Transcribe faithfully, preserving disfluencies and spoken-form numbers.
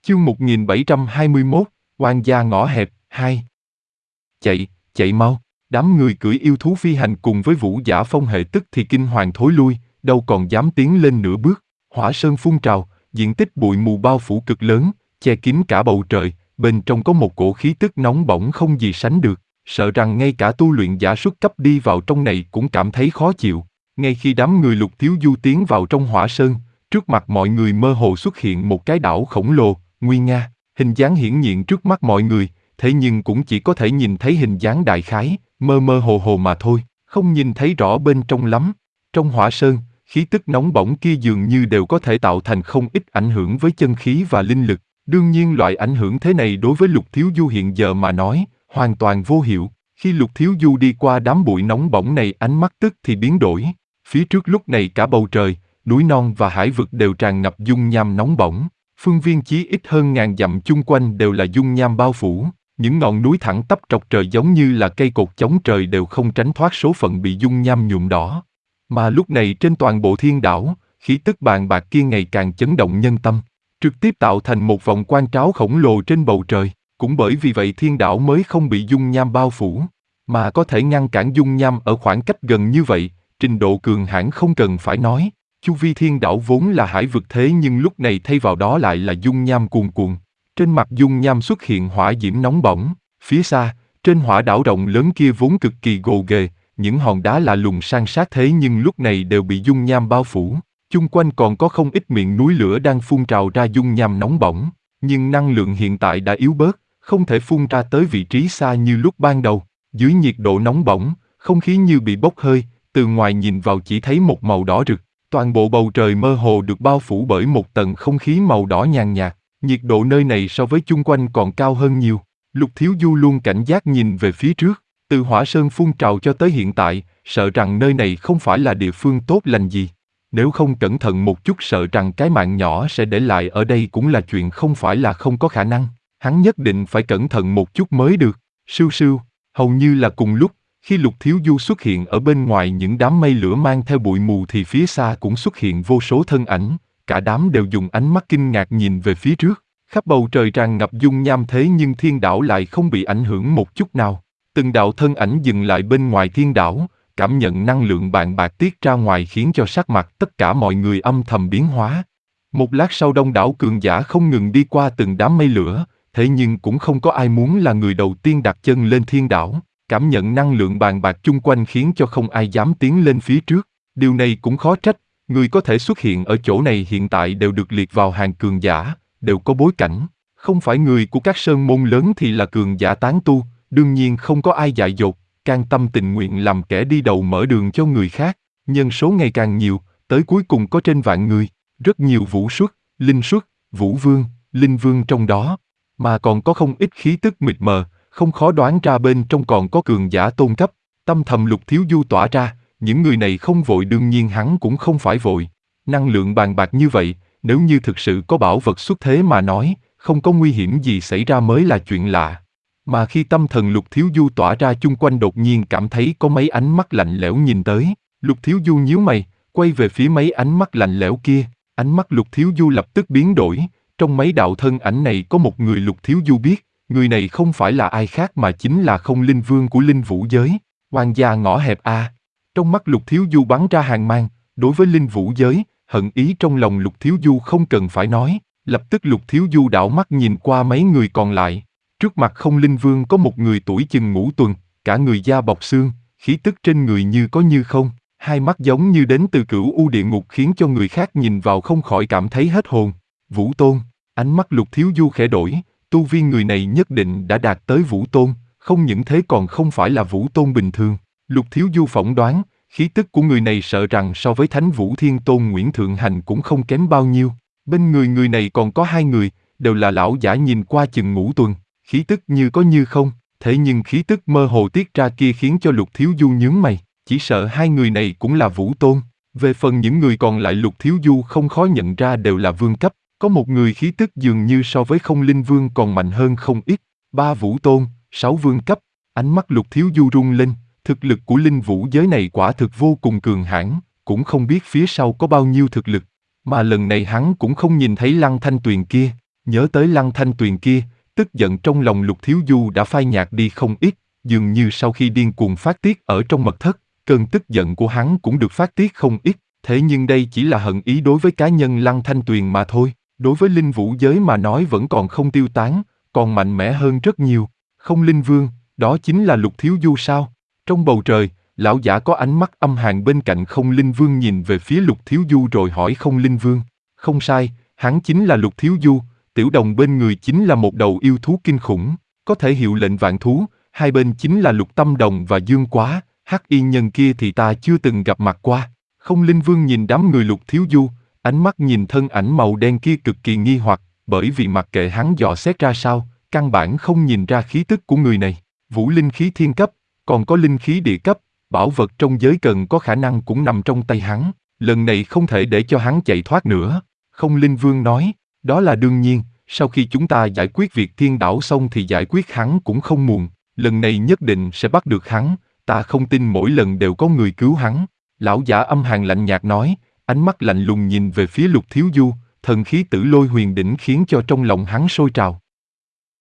Chương một nghìn bảy trăm hai mươi mốt, oan gia ngõ hẹp, hai. Chạy, chạy mau, đám người cưỡi yêu thú phi hành cùng với Vũ Giả Phong hệ tức thì kinh hoàng thối lui, đâu còn dám tiến lên nửa bước. Hỏa sơn phun trào, diện tích bụi mù bao phủ cực lớn, che kín cả bầu trời, bên trong có một cổ khí tức nóng bỏng không gì sánh được, sợ rằng ngay cả tu luyện giả xuất cấp đi vào trong này cũng cảm thấy khó chịu. Ngay khi đám người Lục Thiếu Du tiến vào trong hỏa sơn, trước mặt mọi người mơ hồ xuất hiện một cái đảo khổng lồ, nguy nga, hình dáng hiển nhiên trước mắt mọi người, thế nhưng cũng chỉ có thể nhìn thấy hình dáng đại khái, mơ mơ hồ hồ mà thôi, không nhìn thấy rõ bên trong lắm. Trong hỏa sơn, khí tức nóng bỏng kia dường như đều có thể tạo thành không ít ảnh hưởng với chân khí và linh lực. Đương nhiên loại ảnh hưởng thế này đối với Lục Thiếu Du hiện giờ mà nói, hoàn toàn vô hiệu. Khi Lục Thiếu Du đi qua đám bụi nóng bỏng này, ánh mắt tức thì biến đổi. Phía trước lúc này cả bầu trời, núi non và hải vực đều tràn ngập dung nham nóng bỏng. Phương viên chí ít hơn ngàn dặm chung quanh đều là dung nham bao phủ. Những ngọn núi thẳng tắp trọc trời giống như là cây cột chống trời đều không tránh thoát số phận bị dung nham nhuộm đỏ. Mà lúc này trên toàn bộ thiên đảo, khí tức bàn bạc kia ngày càng chấn động nhân tâm, trực tiếp tạo thành một vòng quang tráo khổng lồ trên bầu trời. Cũng bởi vì vậy thiên đảo mới không bị dung nham bao phủ, mà có thể ngăn cản dung nham ở khoảng cách gần như vậy, trình độ cường hãn không cần phải nói. Chu vi thiên đảo vốn là hải vực thế nhưng lúc này thay vào đó lại là dung nham cuồn cuộn. Trên mặt dung nham xuất hiện hỏa diễm nóng bỏng, phía xa, trên hỏa đảo rộng lớn kia vốn cực kỳ gồ ghề, những hòn đá lạ lùng san sát thế nhưng lúc này đều bị dung nham bao phủ. Chung quanh còn có không ít miệng núi lửa đang phun trào ra dung nham nóng bỏng, nhưng năng lượng hiện tại đã yếu bớt, không thể phun ra tới vị trí xa như lúc ban đầu. Dưới nhiệt độ nóng bỏng, không khí như bị bốc hơi, từ ngoài nhìn vào chỉ thấy một màu đỏ rực. Toàn bộ bầu trời mơ hồ được bao phủ bởi một tầng không khí màu đỏ nhàn nhạt. Nhiệt độ nơi này so với chung quanh còn cao hơn nhiều. Lục Thiếu Du luôn cảnh giác nhìn về phía trước. Từ hỏa sơn phun trào cho tới hiện tại, sợ rằng nơi này không phải là địa phương tốt lành gì. Nếu không cẩn thận một chút sợ rằng cái mạng nhỏ sẽ để lại ở đây cũng là chuyện không phải là không có khả năng. Hắn nhất định phải cẩn thận một chút mới được. Sưu sưu, hầu như là cùng lúc, khi Lục Thiếu Du xuất hiện ở bên ngoài những đám mây lửa mang theo bụi mù thì phía xa cũng xuất hiện vô số thân ảnh. Cả đám đều dùng ánh mắt kinh ngạc nhìn về phía trước. Khắp bầu trời tràn ngập dung nham thế nhưng thiên đảo lại không bị ảnh hưởng một chút nào. Từng đạo thân ảnh dừng lại bên ngoài thiên đảo, cảm nhận năng lượng bàn bạc tiết ra ngoài khiến cho sắc mặt tất cả mọi người âm thầm biến hóa. Một lát sau đông đảo cường giả không ngừng đi qua từng đám mây lửa, thế nhưng cũng không có ai muốn là người đầu tiên đặt chân lên thiên đảo. Cảm nhận năng lượng bàn bạc chung quanh khiến cho không ai dám tiến lên phía trước. Điều này cũng khó trách, người có thể xuất hiện ở chỗ này hiện tại đều được liệt vào hàng cường giả, đều có bối cảnh. Không phải người của các sơn môn lớn thì là cường giả tán tu, đương nhiên không có ai dại dột, can tâm tình nguyện làm kẻ đi đầu mở đường cho người khác. Nhân số ngày càng nhiều, tới cuối cùng có trên vạn người, rất nhiều vũ xuất, linh xuất, vũ vương, linh vương trong đó, mà còn có không ít khí tức mịt mờ, không khó đoán ra bên trong còn có cường giả tôn cấp. Tâm thầm Lục Thiếu Du tỏa ra, những người này không vội đương nhiên hắn cũng không phải vội. Năng lượng bàn bạc như vậy, nếu như thực sự có bảo vật xuất thế mà nói, không có nguy hiểm gì xảy ra mới là chuyện lạ. Mà khi tâm thần Lục Thiếu Du tỏa ra chung quanh đột nhiên cảm thấy có mấy ánh mắt lạnh lẽo nhìn tới. Lục Thiếu Du nhíu mày, quay về phía mấy ánh mắt lạnh lẽo kia. Ánh mắt Lục Thiếu Du lập tức biến đổi. Trong mấy đạo thân ảnh này có một người Lục Thiếu Du biết. Người này không phải là ai khác mà chính là Không Linh Vương của Linh Vũ giới. Oan gia ngõ hẹp a. Trong mắt Lục Thiếu Du bắn ra hàn mang. Đối với Linh Vũ giới, hận ý trong lòng Lục Thiếu Du không cần phải nói. Lập tức Lục Thiếu Du đảo mắt nhìn qua mấy người còn lại. Trước mặt Không Linh Vương có một người tuổi chừng ngũ tuần, cả người da bọc xương, khí tức trên người như có như không, hai mắt giống như đến từ cửu u địa ngục khiến cho người khác nhìn vào không khỏi cảm thấy hết hồn. Vũ Tôn, ánh mắt Lục Thiếu Du khẽ đổi, tu vi người này nhất định đã đạt tới Vũ Tôn, không những thế còn không phải là Vũ Tôn bình thường. Lục Thiếu Du phỏng đoán, khí tức của người này sợ rằng so với Thánh Vũ Thiên Tôn Nguyễn Thượng Hành cũng không kém bao nhiêu. Bên người người này còn có hai người, đều là lão giả nhìn qua chừng ngũ tuần. Khí tức như có như không, thế nhưng khí tức mơ hồ tiết ra kia khiến cho Lục Thiếu Du nhướng mày, chỉ sợ hai người này cũng là Vũ Tôn. Về phần những người còn lại Lục Thiếu Du không khó nhận ra đều là vương cấp, có một người khí tức dường như so với Không Linh Vương còn mạnh hơn không ít, ba Vũ Tôn, sáu vương cấp. Ánh mắt Lục Thiếu Du rung lên, thực lực của Linh Vũ giới này quả thực vô cùng cường hãn, cũng không biết phía sau có bao nhiêu thực lực, mà lần này hắn cũng không nhìn thấy Lăng Thanh Tuyền kia. Nhớ tới Lăng Thanh Tuyền kia, tức giận trong lòng Lục Thiếu Du đã phai nhạt đi không ít, dường như sau khi điên cuồng phát tiết ở trong mật thất, cơn tức giận của hắn cũng được phát tiết không ít, thế nhưng đây chỉ là hận ý đối với cá nhân Lăng Thanh Tuyền mà thôi, đối với linh vũ giới mà nói vẫn còn không tiêu tán, còn mạnh mẽ hơn rất nhiều. Không Linh Vương, đó chính là Lục Thiếu Du sao? Trong bầu trời, lão giả có ánh mắt âm hàn bên cạnh Không Linh Vương nhìn về phía Lục Thiếu Du rồi hỏi Không Linh Vương. Không sai, hắn chính là Lục Thiếu Du, tiểu đồng bên người chính là một đầu yêu thú kinh khủng, có thể hiệu lệnh vạn thú, hai bên chính là Lục Tâm Đồng và Dương Quá, hắc y nhân kia thì ta chưa từng gặp mặt qua. Không Linh Vương nhìn đám người Lục Thiếu Du, ánh mắt nhìn thân ảnh màu đen kia cực kỳ nghi hoặc, bởi vì mặc kệ hắn dò xét ra sao, căn bản không nhìn ra khí tức của người này. Vũ linh khí thiên cấp, còn có linh khí địa cấp, bảo vật trong giới cần có khả năng cũng nằm trong tay hắn, lần này không thể để cho hắn chạy thoát nữa. Không Linh Vương nói, đó là đương nhiên, sau khi chúng ta giải quyết việc thiên đảo xong thì giải quyết hắn cũng không muộn, lần này nhất định sẽ bắt được hắn, ta không tin mỗi lần đều có người cứu hắn. Lão giả âm hàn lạnh nhạt nói, ánh mắt lạnh lùng nhìn về phía Lục Thiếu Du, thần khí tử lôi huyền đỉnh khiến cho trong lòng hắn sôi trào.